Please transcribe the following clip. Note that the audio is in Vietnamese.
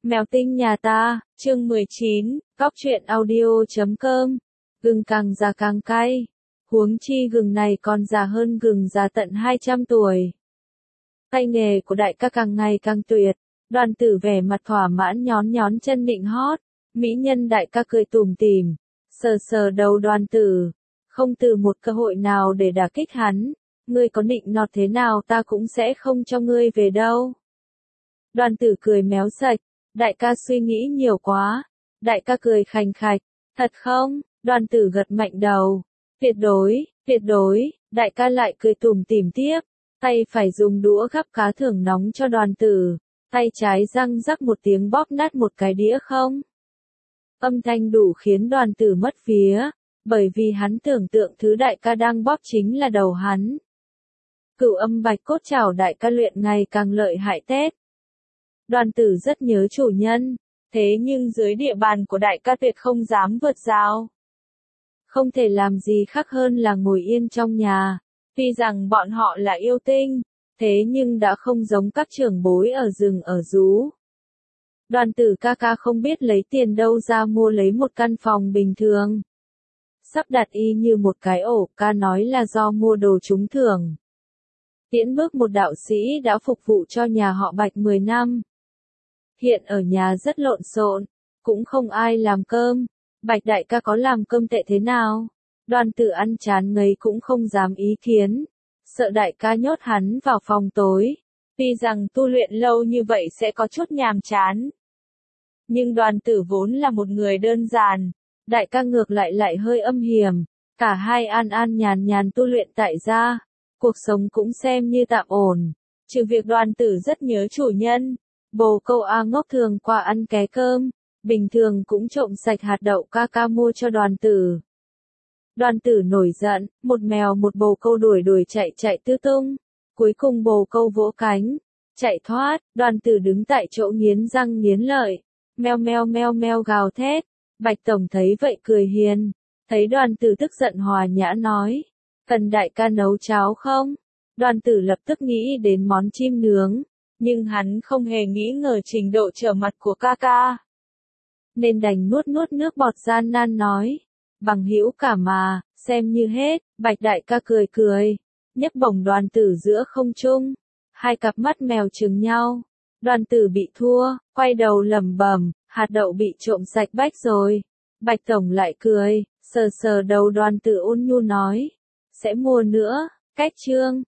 Mèo tinh nhà ta, chương 19, cóc truyện audio.com. Gừng càng già càng cay. Huống chi gừng này còn già hơn gừng già tận 200 tuổi. Tay nghề của đại ca càng ngày càng tuyệt. Đoàn Tử vẻ mặt thỏa mãn nhón nhón chân nịnh hót. Mỹ nhân đại ca cười tủm tỉm, sờ sờ đầu Đoàn Tử, không từ một cơ hội nào để đả kích hắn. Ngươi có nịnh nọt thế nào ta cũng sẽ không cho ngươi về đâu. Đoàn Tử cười méo sạch. Đại ca suy nghĩ nhiều quá. Đại ca cười khành khạch. Thật không? Đoàn Tử gật mạnh đầu. Tuyệt đối, đại ca lại cười tủm tỉm tiếp. Tay phải dùng đũa gắp cá thưởng nóng cho Đoàn Tử. Tay trái răng rắc một tiếng bóp nát một cái đĩa không. Âm thanh đủ khiến Đoàn Tử mất vía, bởi vì hắn tưởng tượng thứ đại ca đang bóp chính là đầu hắn. Cửu âm bạch cốt chảo đại ca luyện ngày càng lợi hại tết. Đoàn Tử rất nhớ chủ nhân, thế nhưng dưới địa bàn của đại ca tuyệt không dám vượt rào. Không thể làm gì khác hơn là ngồi yên trong nhà, tuy rằng bọn họ là yêu tinh, thế nhưng đã không giống các trưởng bối ở rừng ở rú. Đoàn Tử ca ca không biết lấy tiền đâu ra mua lấy một căn phòng bình thường. Sắp đặt y như một cái ổ, ca nói là do mua đồ trúng thưởng. Tiễn bước một đạo sĩ đã phục vụ cho nhà họ Bạch 10 năm. Hiện ở nhà rất lộn xộn, cũng không ai làm cơm. Bạch đại ca có làm cơm tệ thế nào? Đoàn Tử ăn chán ngấy cũng không dám ý kiến. Sợ đại ca nhốt hắn vào phòng tối. Tuy rằng tu luyện lâu như vậy sẽ có chút nhàm chán. Nhưng Đoàn Tử vốn là một người đơn giản. Đại ca ngược lại hơi âm hiểm. Cả hai an an nhàn nhàn tu luyện tại gia. Cuộc sống cũng xem như tạm ổn. Trừ việc Đoàn Tử rất nhớ chủ nhân. Bồ câu A ngốc thường qua ăn ké cơm. Bình thường cũng trộm sạch hạt đậu ca ca mua cho Đoàn Tử. Đoàn Tử nổi giận, một mèo một bồ câu đuổi chạy tứ tung. Cuối cùng bồ câu vỗ cánh, chạy thoát. Đoàn Tử đứng tại chỗ nghiến răng nghiến lợi. Meo gào thét. Bạch Tổng thấy vậy cười hiền. Thấy Đoàn Tử tức giận hòa nhã nói. Cần đại ca nấu cháo không? Đoàn Tử lập tức nghĩ đến món chim nướng. Nhưng hắn không hề nghĩ ngờ trình độ trở mặt của ca ca. Nên đành nuốt nước bọt gian nan nói. Bằng hữu cả mà, xem như hết. Bạch đại ca cười. Nhấc bổng Đoàn Tử giữa không trung. Hai cặp mắt mèo trừng nhau. Đoàn Tử bị thua, quay đầu lẩm bẩm, hạt đậu bị trộm sạch bách rồi. Bạch Tổng lại cười, sờ đầu Đoàn Tử ôn nhu nói. Sẽ mua nữa, cách chương.